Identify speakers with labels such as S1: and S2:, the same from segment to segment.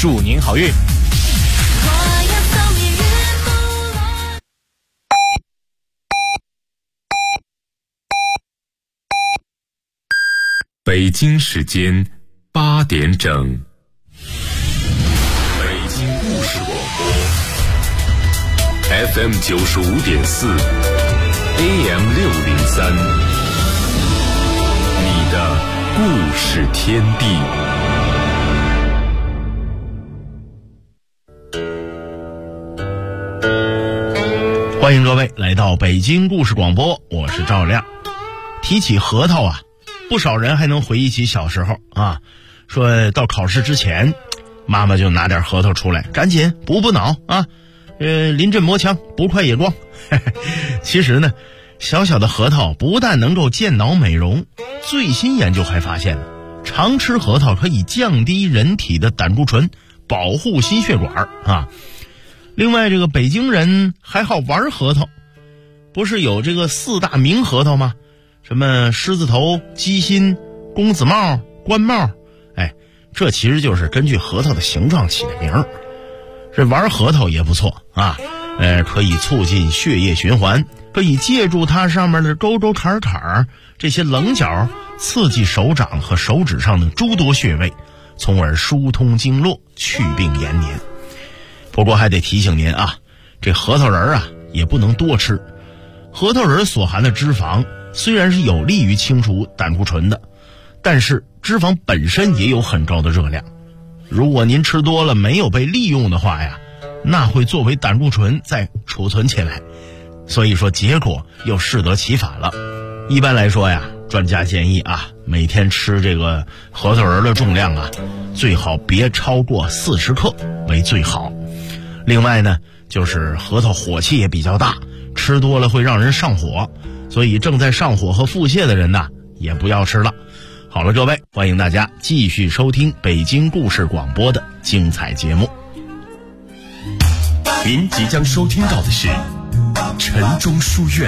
S1: 祝您好运。
S2: 北京时间8点整，北京故事广播 FM 95.4 AM 603，你的故事天地。
S3: 欢迎各位来到北京故事广播，我是赵亮。提起核桃啊，不少人还能回忆起小时候啊，说到考试之前，妈妈就拿点核桃出来，赶紧补脑啊，临阵磨枪，不快也光。其实呢，小小的核桃不但能够健脑美容，最新研究还发现呢，常吃核桃可以降低人体的胆固醇，保护心血管啊。另外，这个北京人还好玩核桃，不是有这个4大名核桃吗？什么狮子头、鸡心、公子帽、官帽，这其实就是根据核桃的形状起的名。这玩核桃也不错啊，可以促进血液循环，可以借助它上面的沟沟坎坎这些棱角，刺激手掌和手指上的诸多穴位，从而疏通经络，去病延年。不过还得提醒您啊，这核桃仁啊也不能多吃。核桃仁所含的脂肪虽然是有利于清除胆固醇的，但是脂肪本身也有很高的热量。如果您吃多了没有被利用的话呀，那会作为胆固醇再储存起来，所以说结果又适得其反了。一般来说呀，专家建议啊，每天吃这个核桃仁的重量啊，最好别超过40克为最好。另外呢，就是核桃火气也比较大，吃多了会让人上火，所以正在上火和腹泻的人呢，也不要吃了。好了，各位，欢迎大家继续收听北京故事广播的精彩节目。
S2: 您即将收听到的是晨钟书院。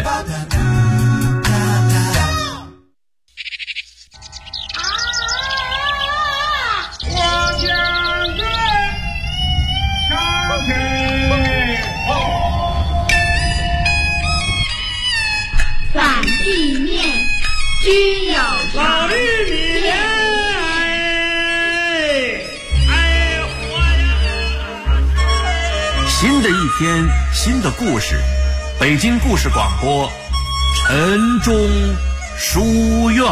S4: 君有
S5: 老绿米
S2: 新的一天，新的故事，北京故事广播晨钟书院。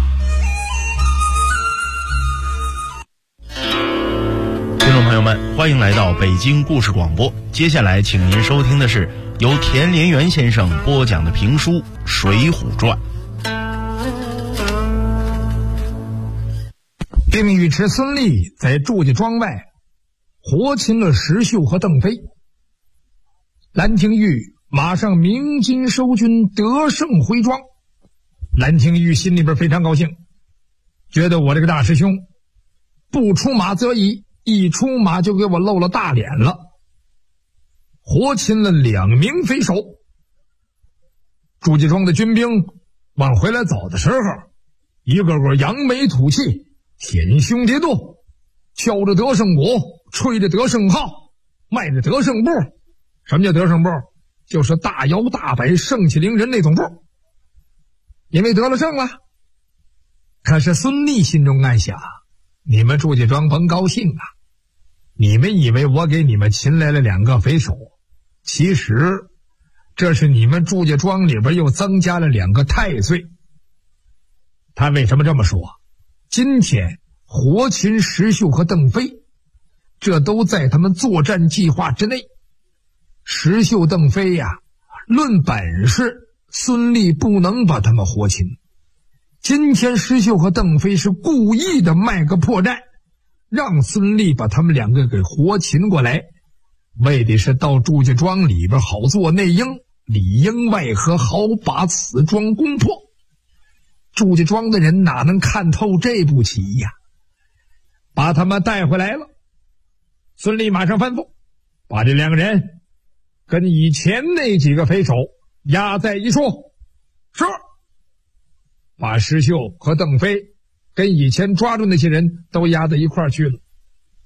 S3: 听众朋友们，欢迎来到北京故事广播。接下来请您收听的是由田连元先生播讲的评书《水浒传》。
S6: 并尉迟孙立在祝家庄外活擒了石秀和邓飞。兰亭玉马上鸣金收军，得胜回庄。兰亭玉心里边非常高兴，觉得我这个大师兄不出马则已，一出马就给我露了大脸了，活擒了2名匪首。祝家庄的军兵往回来走的时候，一个个扬眉吐气，舔胸叠肚，敲着得胜鼓，吹着得胜号，迈着得胜步。什么叫得胜步？就是大摇大摆，盛气凌人那种步。因为得了胜了。可是孙立心中暗想，你们祝家庄甭高兴啊，你们以为我给你们擒来了2个匪首，其实这是你们祝家庄里边又增加了2个太岁。他为什么这么说？今天活擒石秀和邓飞，这都在他们作战计划之内。石秀邓飞呀，论本事孙立不能把他们活擒。今天石秀和邓飞是故意的卖个破绽，让孙立把他们2个给活擒过来，为的是到祝家庄里边好做内应，里应外合，好把此庄攻破。祝家庄的人哪能看透这步棋呀？把他们带回来了。孙立马上吩咐，把这2个人跟以前那几个匪首押在一处。是。把石秀和邓飞跟以前抓住那些人都押到一块儿去了。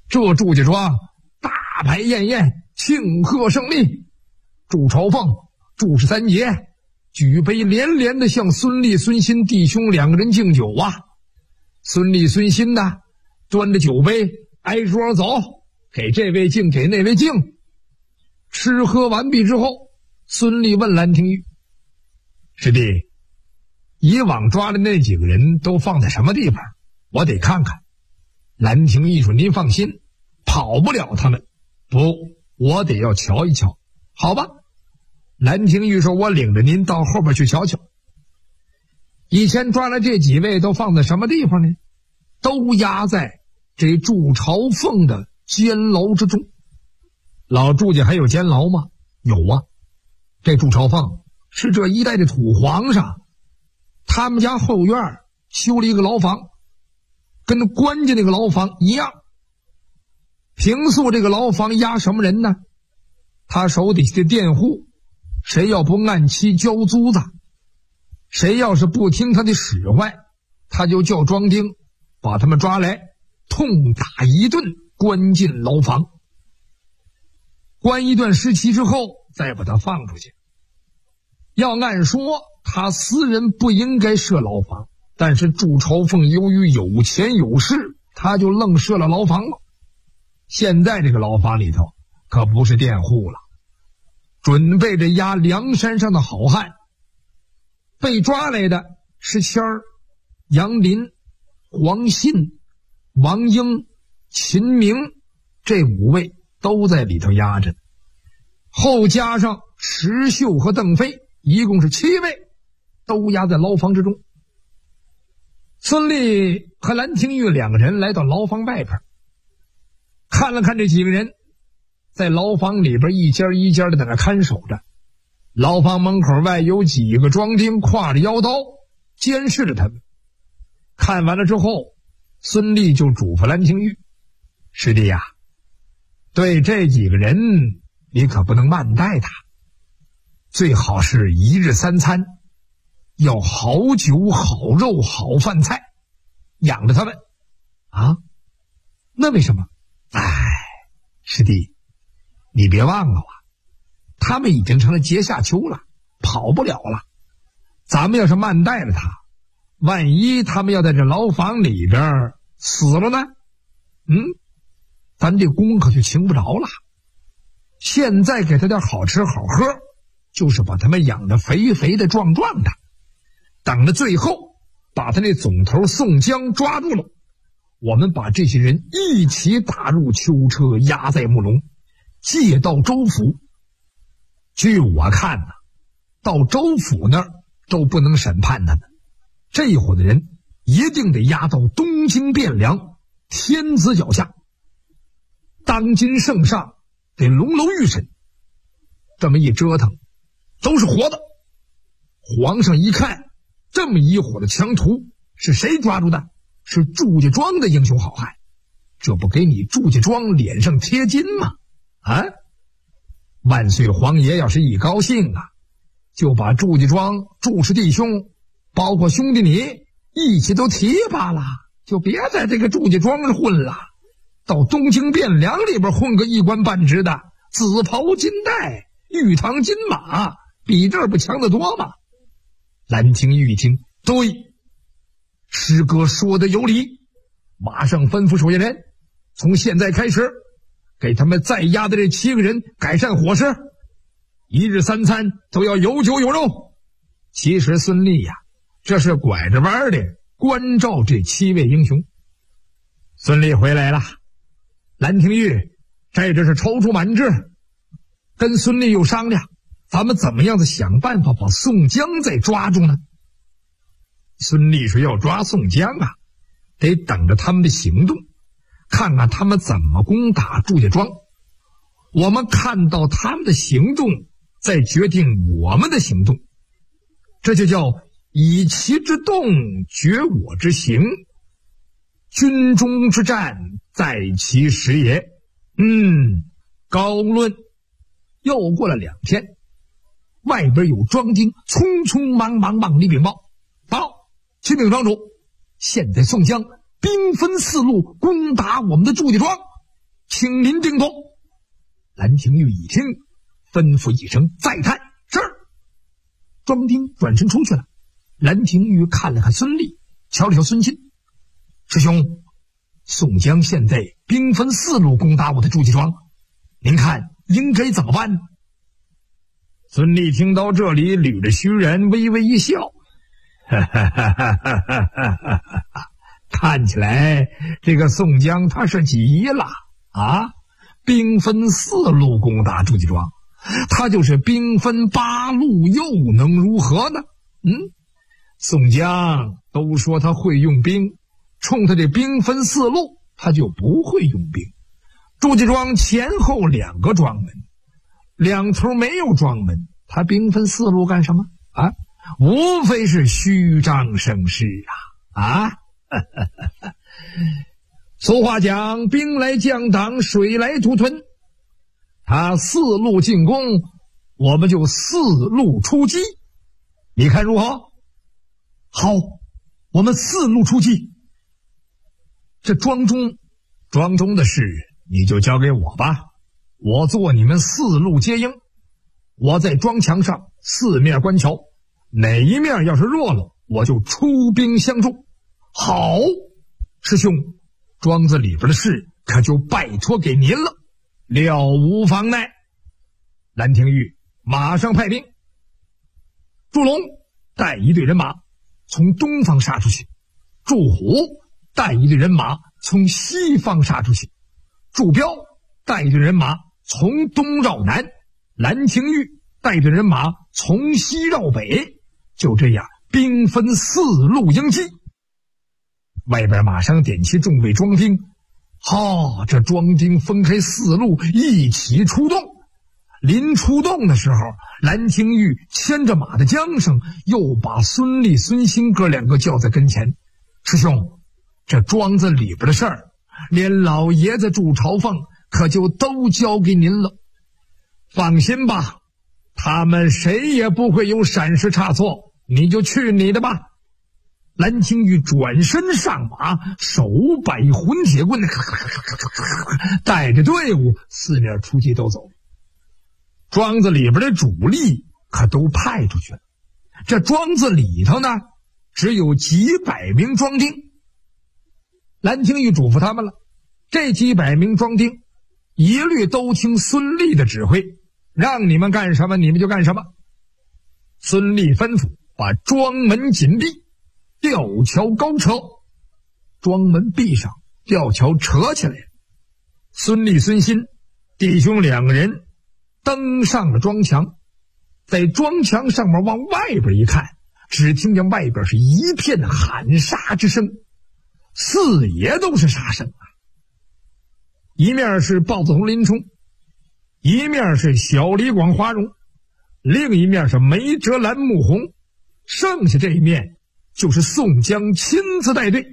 S6: 这祝家庄大排宴宴，庆贺胜利。祝朝凤、祝氏三爷举杯连连的向孙立、孙新弟兄两个人敬酒啊。孙立、孙新呢，端着酒杯挨桌走，给这位敬，给那位敬。吃喝完毕之后，孙立问兰亭玉：“师弟，以往抓的那几个人都放在什么地方？我得看看。”兰亭玉说：“您放心，跑不了他们。不，我得要瞧一瞧。好吧。”兰亭玉说：“我领着您到后边去瞧瞧。以前抓了这几位都放在什么地方呢？都压在这祝朝凤的监牢之中。老祝家还有监牢吗？有啊。这祝朝凤是这一代的土皇上，他们家后院修了一个牢房，跟官家那个牢房一样。平素这个牢房压什么人呢？他手底下的佃户，谁要不按期交租子，谁要是不听他的使唤，他就叫庄丁把他们抓来，痛打一顿，关进牢房。关一段时期之后，再把他放出去。要按说他私人不应该设牢房，但是祝朝凤由于有钱有势，他就愣设了牢房了。现在这个牢房里头可不是佃户了，准备着押梁山上的好汉。被抓来的是谦儿、杨林、黄信、王英、秦明，这5位都在里头压着，后加上石秀和邓飞，一共是7位，都压在牢房之中。孙立和兰亭玉两个人来到牢房外边，看了看这几个人，在牢房里边一家一家的在那看守着。牢房门口外有几个庄丁挎着腰刀监视着他们。看完了之后，孙立就嘱咐兰亭玉：“师弟呀，对这几个人你可不能慢待他，最好是一日3餐，要好酒好肉好饭菜，养着他们啊。那为什么？师弟，你别忘了啊，他们已经成了阶下囚了，跑不了了。咱们要是慢待了他，万一他们要在这牢房里边死了呢？咱这功可就请不着了。现在给他点好吃好喝，就是把他们养得肥肥的壮壮的，等着最后把他那总头宋江抓住了，我们把这些人一起打入囚车，押在木笼，借到州府。据我看呢，到州府那儿都不能审判他们，这伙的人一定得押到东京汴梁天子脚下，当今圣上得龙楼御审。这么一折腾，都是活的。皇上一看，这么一伙的强徒是谁抓住的？是祝家庄的英雄好汉，这不给你祝家庄脸上贴金吗？万岁皇爷要是一高兴啊，就把祝家庄祝氏弟兄包括兄弟你一起都提拔了，就别在这个祝家庄上混了，到东京汴梁里边混个一官半职的，紫袍金带玉堂金马，比这儿不强得多吗？兰亭玉一听，对，师哥说的有理，马上吩咐手下人，从现在开始给他们再押的这7个人改善伙食，一日3餐都要有酒有肉。其实孙立呀，这是拐着弯的关照这7位英雄。孙立回来了，兰亭玉这是踌躇满志，跟孙立又商量，咱们怎么样子想办法把宋江再抓住呢？孙立说要抓宋江啊，得等着他们的行动，看看他们怎么攻打祝家庄，我们看到他们的行动，再决定我们的行动，这就叫以其之动决我之行，军中之战在其时也。高论。又过了2天，外边有庄丁匆匆忙忙往里禀报，启禀庄主，现在宋江兵分4路攻打我们的祝家庄， 请您定夺。蓝廷玉一听，吩咐一声再探。是。庄丁转身出去了。蓝廷玉看了看孙立，瞧了瞧孙钦。师兄，宋江现在兵分4路攻打我的祝家庄，您看应该怎么办呢？孙立听到这里，捋着须髯，微微一笑，看起来这个宋江他是急了啊！兵分4路攻打祝家庄，他就是兵分8路，又能如何呢？宋江都说他会用兵，冲他这兵分4路，他就不会用兵。祝家庄前后2个庄门，两头没有庄门，他兵分4路干什么啊？无非是虚张声势啊！俗话讲，兵来将挡，水来土屯。他4路进攻，我们就4路出击，你看如何？好，我们4路出击。这庄中的事你就交给我吧，我做你们4路接应。我在庄墙上4面观瞧，哪一面要是弱了，我就出兵相助。好，师兄，庄子里边的事可就拜托给您了，了无妨碍。蓝廷玉马上派兵，祝龙带一队人马从东方杀出去，祝虎带一队人马从西方杀出去，祝彪带一队人马从东绕南，蓝廷玉带队人马从西绕北，就这样兵分4路迎击。外边马上点起众位庄丁，这庄丁分开4路一起出动。临出动的时候，蓝廷玉牵着马的缰绳，又把孙立、孙兴哥2个叫在跟前。师兄，这庄子里边的事儿，连老爷子祝朝奉可就都交给您了。放心吧，他们谁也不会有闪失差错，你就去你的吧。蓝廷玉转身上马，手摆混铁棍，带着队伍4面出击都走。庄子里边的主力可都派出去了，这庄子里头呢，只有几百名庄丁。蓝廷玉嘱咐他们了，这几百名庄丁一律都听孙立的指挥，让你们干什么你们就干什么。孙立吩咐把庄门紧闭，吊桥高扯，庄门闭上，吊桥扯起来。孙立、孙兴弟兄2个人登上了庄墙，在庄墙上面往外边一看，只听见外边是一片喊杀之声，四野都是杀声啊！一面是豹子头林冲，一面是小李广花荣，另一面是梅哲兰穆弘，剩下这一面就是宋江亲自带队。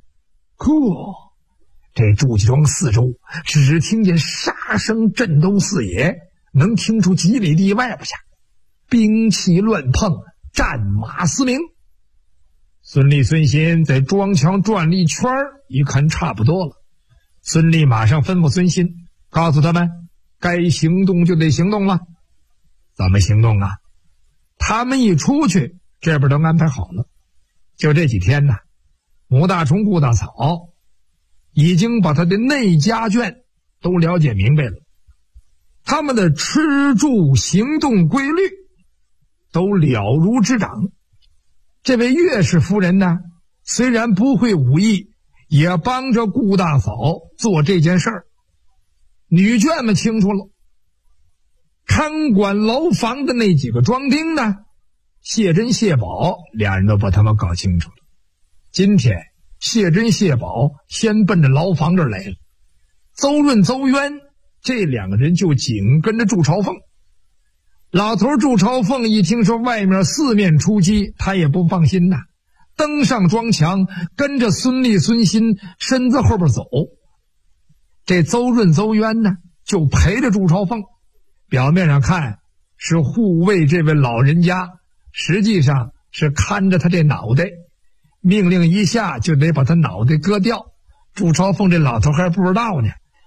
S6: 这祝家庄四周只听见杀声震动四野，能听出几里地外不下，兵器乱碰，战马嘶鸣。孙立、孙兴在庄墙转了一圈，一看差不多了。孙立马上吩咐孙兴，告诉他们该行动就得行动了。怎么行动啊？他们一出去，这边都安排好了。就这几天呢，母大虫、顾大草已经把他的内家眷都了解明白了，他们的吃住行动规律都了如指掌。这位岳氏夫人呢，虽然不会武艺，也帮着顾大嫂做这件事儿。女眷们清楚了，看管牢房的那几个庄丁呢，谢珍、谢宝俩人都把他们搞清楚了。今天谢珍、谢宝先奔着牢房这儿来了，邹润、邹渊这2个人就紧跟着祝朝奉。老头祝朝奉一听说外面4面出击，他也不放心呐，登上庄墙，跟着孙立、孙兴身子后边走。这邹润、邹渊呢，就陪着祝朝奉，表面上看是护卫这位老人家，实际上是看着他这脑袋，命令一下就得把他脑袋割掉。祝朝奉这老头还不知道呢，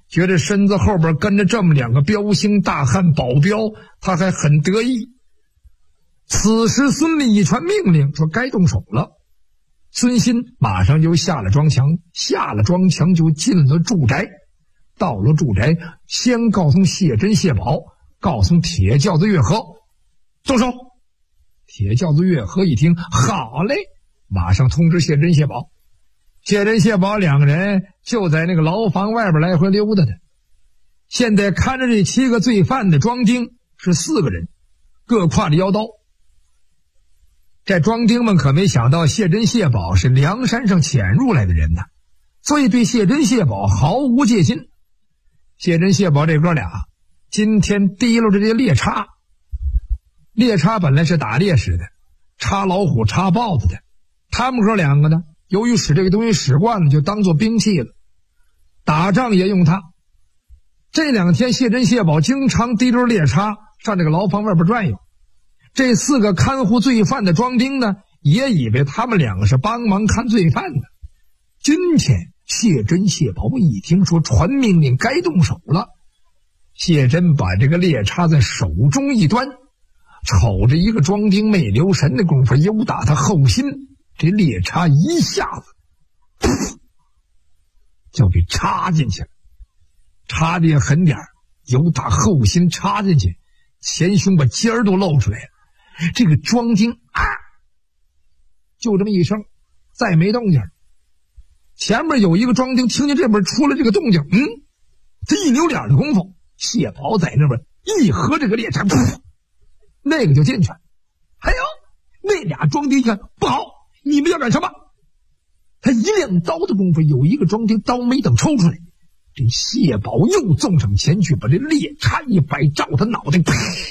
S6: 觉得身子后边跟着这么2个彪形大汉保镖，他还很得意。此时孙立一传命令说该动手了，孙新马上就下了庄墙，就进了住宅。到了住宅，先告诉谢珍、谢宝，告诉铁轿子月和动手。铁轿子月和一听，好嘞，马上通知谢珍、谢宝。谢珍、谢宝2个人就在那个牢房外边来回溜达的。现在看着这7个罪犯的庄丁是4个人，各挎着腰刀。这庄丁们可没想到谢珍、谢宝是梁山上潜入来的人呢，所以对谢珍、谢宝毫无戒心。谢珍、谢宝这哥俩今天提溜着这猎叉，猎叉本来是打猎使的，插老虎、插豹子的。他们哥2个呢，由于使这个东西使惯了，就当做兵器了，打仗也用它。这2天谢珍、谢宝经常提溜猎叉上这个牢房外边转悠。这4个看护罪犯的庄丁呢，也以为他们2个是帮忙看罪犯的。今天谢珍、谢宝一听说传命令该动手了，谢珍把这个猎叉在手中一端，瞅着一个庄丁没留神的功夫，又打他后心，这猎叉一下子就给插进去了，插的也狠点，又打后心插进去，前胸把尖儿都露出来了。这个庄丁就这么一声，再没动静。前面有一个庄丁听见这边出了这个动静，他一扭脸的功夫，谢宝在那边一合这个猎叉，那个就进去了。哎呦，那俩庄丁一看不好，你们要干什么？他一亮刀的功夫，有一个庄丁刀没等抽出来，这谢宝又纵上前去，把这猎叉一摆，照他脑袋，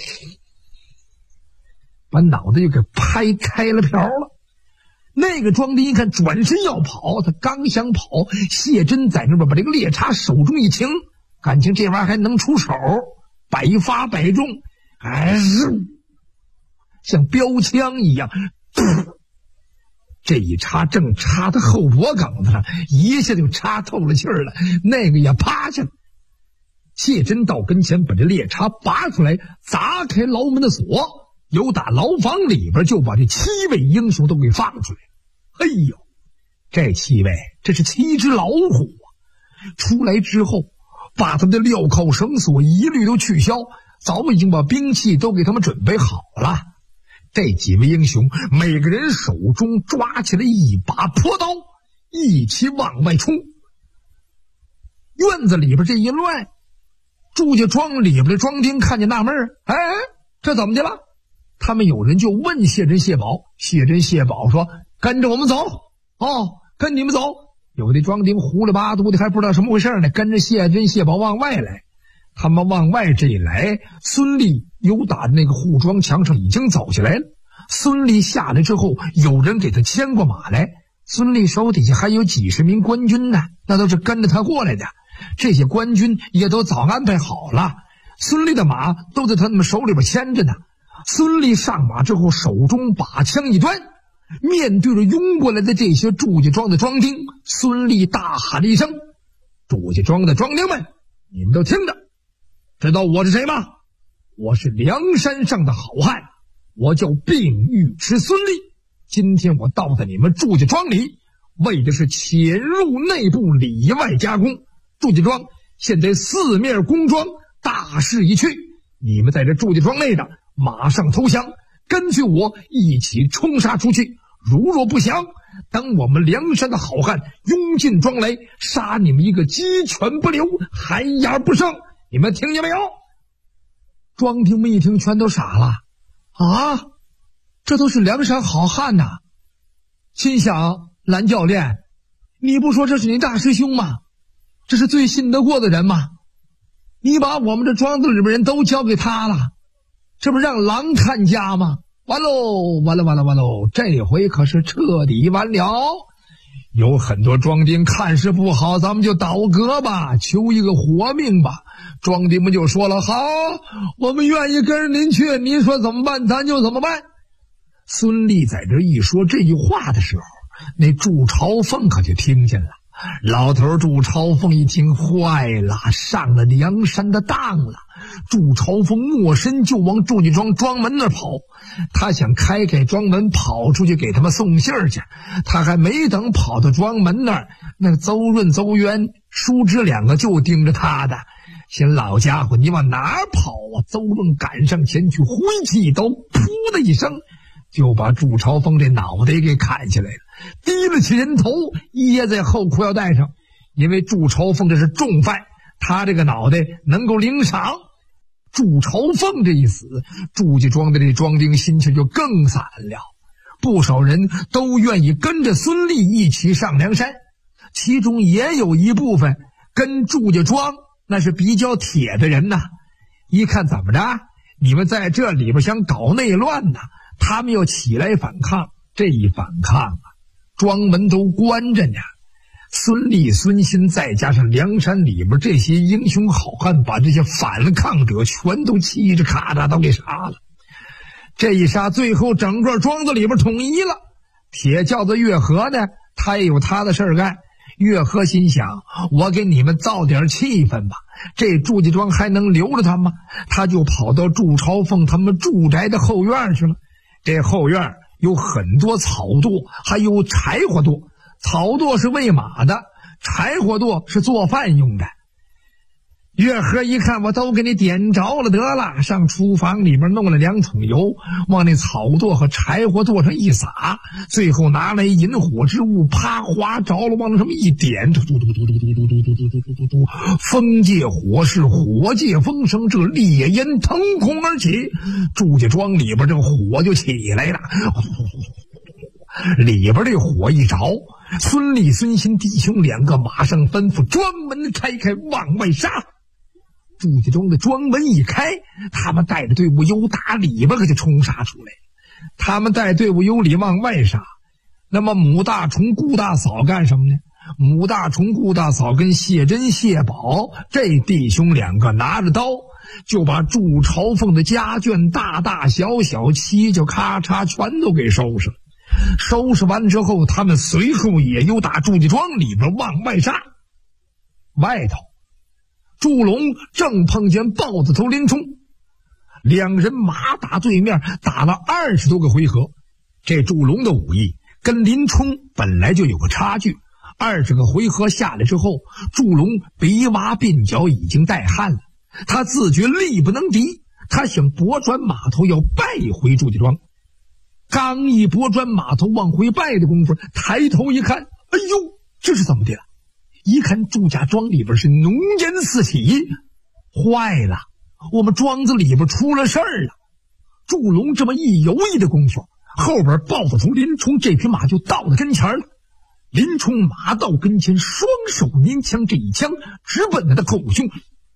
S6: 把脑袋就给拍开了瓢了。那个庄丁一看转身要跑，他刚想跑，谢珍在那边把这个猎叉手中一停，感情这玩意儿还能出手，百发百中，像标枪一样，这一插正插他后脖梗子上，一下就插透了气儿了，那个也趴下了。谢珍到跟前把这猎叉拔出来，砸开牢门的锁，由打牢房里边就把这7位英雄都给放出来了。哎呦，这7位，这是7只老虎啊！出来之后，把他们的镣铐绳索一律都取消，早已经把兵器都给他们准备好了。这几位英雄每个人手中抓起来一把朴刀，一起往外冲。院子里边这一乱，祝家庄里边的庄丁看见纳闷儿，这怎么的了？他们有人就问谢珍、谢宝，谢珍、谢宝说跟着我们走。跟你们走。有的庄丁糊里巴嘟的还不知道什么回事呢，跟着谢珍、谢宝往外来。他们往外这一来，孙立由打那个护庄墙上已经走下来了。孙立下来之后，有人给他牵过马来，孙立手底下还有几十名官军呢，那都是跟着他过来的。这些官军也都早安排好了，孙立的马都在他们手里边牵着呢。孙立上马之后，手中把枪一端，面对着拥过来的这些祝家庄的庄丁，孙立大喊了一声：祝家庄的庄丁们，你们都听着，知道我是谁吗？我是梁山上的好汉，我叫并尉迟孙立。今天我到在你们祝家庄里，为的是潜入内部，里外夹攻。祝家庄现在4面攻庄，大势已去，你们在这祝家庄内的马上投降，跟随我一起冲杀出去。如若不降，等我们梁山的好汉拥进庄来，杀你们一个鸡犬不留，寒鸦不剩。你们听见没有？庄丁们一听全都傻了这都是梁山好汉呐！心想，蓝教练，你不说这是你大师兄吗？这是最信得过的人吗？你把我们这庄子里边人都交给他了，这不让狼看家吗？完喽，完喽，这回可是彻底完了。有很多庄丁看势不好，咱们就倒戈吧，求一个活命吧。庄丁们就说了，好，我们愿意跟着您去，您说怎么办咱就怎么办。孙立在这一说这句话的时候，那祝朝凤可就听见了。 老头祝朝凤一听，坏了，上了梁山的当了。祝朝凤没身就往祝家庄门那跑，他想开庄门跑出去给他们送信儿去。他还没等跑到庄门那儿，那邹润、邹渊、叔侄两个就盯着他的。嫌老家伙，你往哪儿跑啊？邹润赶上前去，挥起一刀，噗的一声，就把祝朝凤这脑袋给砍下来了，提了起人头，掖在后裤腰带上。因为祝朝凤这是重犯，他这个脑袋能够领赏。祝朝凤这一死，祝家庄的这庄丁心情就更散了，不少人都愿意跟着孙立一起上梁山，其中也有一部分跟祝家庄那是比较铁的人呐。一看怎么着，你们在这里边想搞内乱呐，他们要起来反抗，这一反抗啊，庄门都关着呢。孙立、孙新再加上梁山里边这些英雄好汉，把这些反抗者全都气着咔嚓都给杀了。这一杀，最后整个庄子里边统一了。铁轿子月和呢，他也有他的事儿干。月和心想，我给你们造点气氛吧，这祝家庄还能留着他吗？他就跑到祝朝凤他们住宅的后院去了。这后院有很多草垛，还有柴火垛。草垛是喂马的，柴火垛是做饭用的。月和一看，我都给你点着了得了，上厨房里面弄了2桶油，往那草垛和柴火垛上一撒，最后拿来引火之物，啪划着了，往那上面一点，嘟嘟嘟嘟嘟嘟嘟嘟嘟嘟嘟，风借火势，火借风声，这烈焰腾空而起，祝家庄里边这个火就起来了。里边这火一着，孙立、孙新弟兄两个马上吩咐庄门开往外杀。祝家庄的庄门一开，他们带着队伍由打里边可就冲杀出来。他们带队伍由里往外杀。那么母大虫、顾大嫂干什么呢？母大虫、顾大嫂跟谢珍、谢宝这弟兄两个拿着刀，就把祝朝凤的家眷大大小小犄角咔嚓全都给收拾了。收拾完之后，他们随后也又打祝家庄里边往外杀。外头祝龙正碰见豹子头林冲，两人马打对面，打了20多个回合。这祝龙的武艺跟林冲本来就有个差距，20个回合下来之后，祝龙鼻洼鬓角已经带汗了，他自觉力不能敌，他想拨转马头要败回祝家庄。刚一拨转马头往回败的功夫，抬头一看，哎呦，这是怎么的了？一看祝家庄里边是浓烟四起，坏了，我们庄子里边出了事儿了。祝龙这么一犹豫的功夫，后边豹子头林冲这匹马就到了跟前了。林冲马到跟前，双手拈枪，这一枪直奔他的口胸，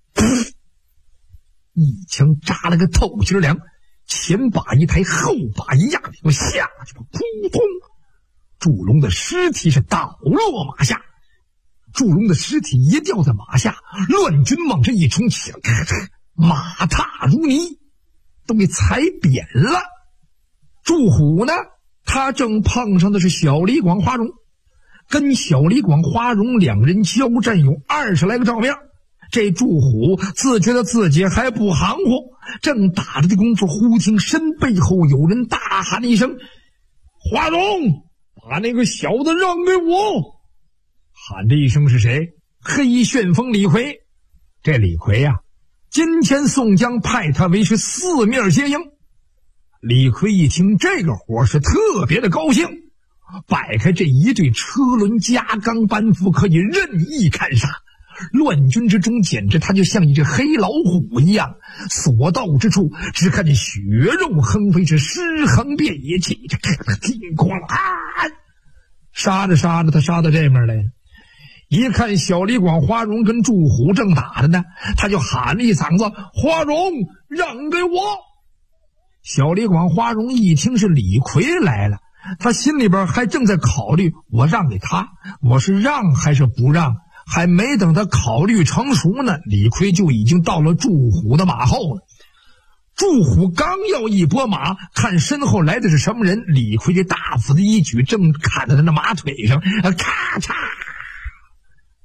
S6: 一枪扎了个透心凉，前把一抬，后把一压，我下去吧，扑通！祝龙的尸体是倒落马下。祝龙的尸体一掉在马下，乱军往这一冲，起来，马踏如泥，都给踩扁了。祝虎呢，他正碰上的是小李广、花荣，跟小李广、花荣两人交战有20来个照面。这祝虎自觉得自己还不含糊，正打着的功夫，忽听身背后有人大喊一声：“花荣，把那个小的让给我！”喊这一声是谁？黑旋风李逵。这李逵啊，今天宋江派他为是4面接应。李逵一听这个活是特别的高兴，摆开这一队车轮加钢班夫，可以任意砍杀。乱军之中，简直他就像一只黑老虎一样，所到之处只看见血肉横飞，是尸横遍野，气着叮咣啊！杀着杀着，他杀到这面来了。一看小李广、花荣跟祝虎正打着呢，他就喊了一嗓子：“花荣，让给我！”小李广、花荣一听是李逵来了，他心里边还正在考虑，我让给他，我是让还是不让？还没等他考虑成熟呢，李逵就已经到了祝虎的马后了。祝虎刚要一拨马，看身后来的是什么人，李逵这大斧子一举，正砍在他那马腿上，咔嚓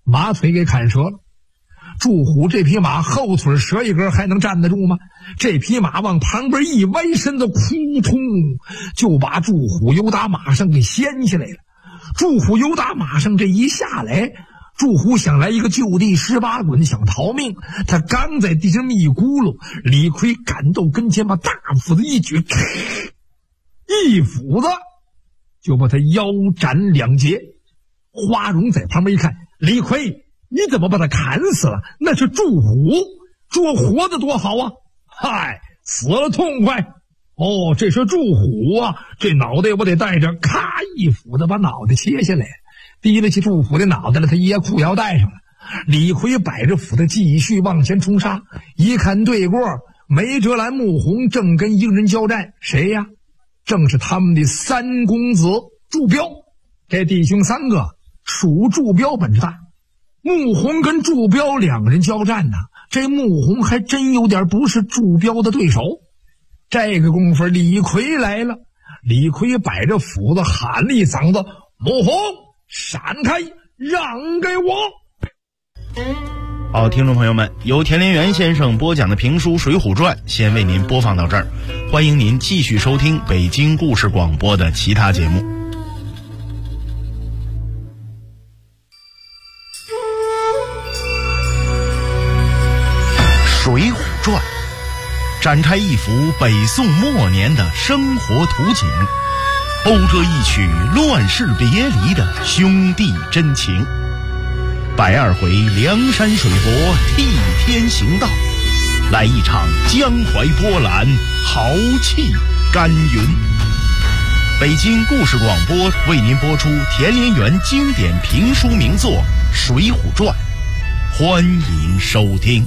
S6: 马腿给砍折了。祝虎这匹马后腿折一根还能站得住吗？这匹马往旁边一歪身子，扑通就把祝虎由打马上给掀下来了。祝虎由打马上这一下来，祝虎想来一个就地18滚想逃命，他刚在地上一咕噜，李逵赶到跟前把大斧子一举，一斧子就把他腰斩两截。花荣在旁边一看，李逵你怎么把他砍死了？那是祝虎，捉活的多好啊！嗨，死了痛快。哦，这是祝虎啊，这脑袋我得带着，咔一斧子把脑袋切下来，提了起祝虎的脑袋了，他掖裤腰带上了。李逵摆着斧子继续往前冲杀，一看对过梅哲兰、穆弘正跟一个人交战，谁呀？正是他们的三公子祝彪。这弟兄三个属祝彪本事大，穆弘跟祝彪两个人交战呢，这穆弘还真有点不是祝彪的对手。这个功夫李逵来了，李逵摆着斧子喊了一嗓子，穆弘闪开，让给我。
S3: 好，听众朋友们，由田连元先生播讲的评书《水浒传》先为您播放到这儿，欢迎您继续收听北京故事广播的其他节目。《水浒传》展开一幅北宋末年的生活图景，勾勒一曲乱世别离的兄弟真情。120回梁山水泊替天行道，来一场江淮波澜，豪气干云。北京故事广播为您播出田连元经典评书名作《水浒传》，欢迎收听。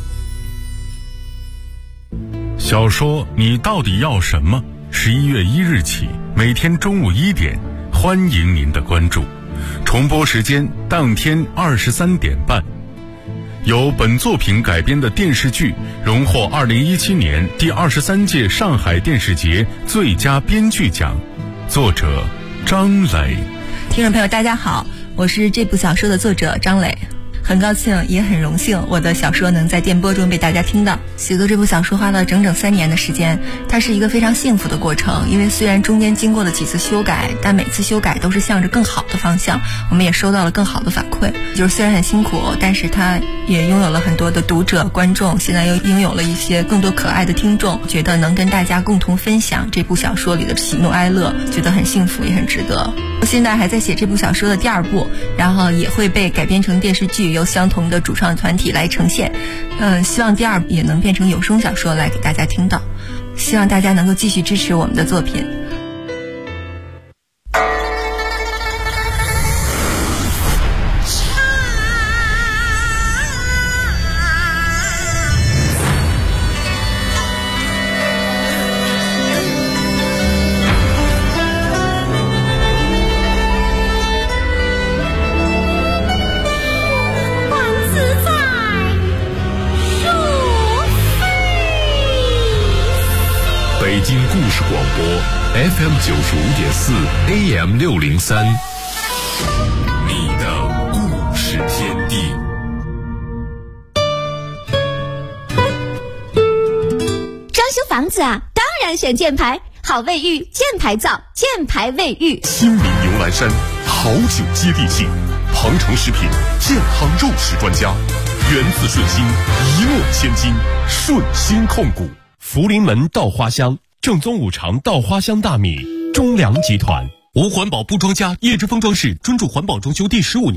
S1: 小说你到底要什么？11月1日起，每天中午1点，欢迎您的关注。重播时间当天23点半。由本作品改编的电视剧荣获2017年第23届上海电视节最佳编剧奖，作者张磊。
S4: 听众朋友大家好，我是这部小说的作者张磊。很高兴也很荣幸我的小说能在电波中被大家听到。写作这部小说花了整整3年的时间，它是一个非常幸福的过程，因为虽然中间经过了几次修改，但每次修改都是向着更好的方向，我们也收到了更好的反馈。就是虽然很辛苦，但是它也拥有了很多的读者观众，现在又拥有了一些更多可爱的听众，觉得能跟大家共同分享这部小说里的喜怒哀乐，觉得很幸福也很值得。我现在还在写这部小说的第2部，然后也会被改编成电视剧，由相同的主创团体来呈现。希望第2部也能变成有声小说来给大家听到，希望大家能够继续支持我们的作品。
S5: 北京故事广播 FM 95.4 AM 603，你的故事天地。
S7: 装修房子啊，当然选箭牌，好卫浴，箭牌造，箭牌卫浴。
S5: 新民牛栏山，好酒接地气，庞城食品健康肉食专家，源自顺心，一诺千金，顺心控股。福临门稻花香，正宗五常稻花香大米，中粮集团。无环保不装家，叶之峰装饰专注环保装修第15年。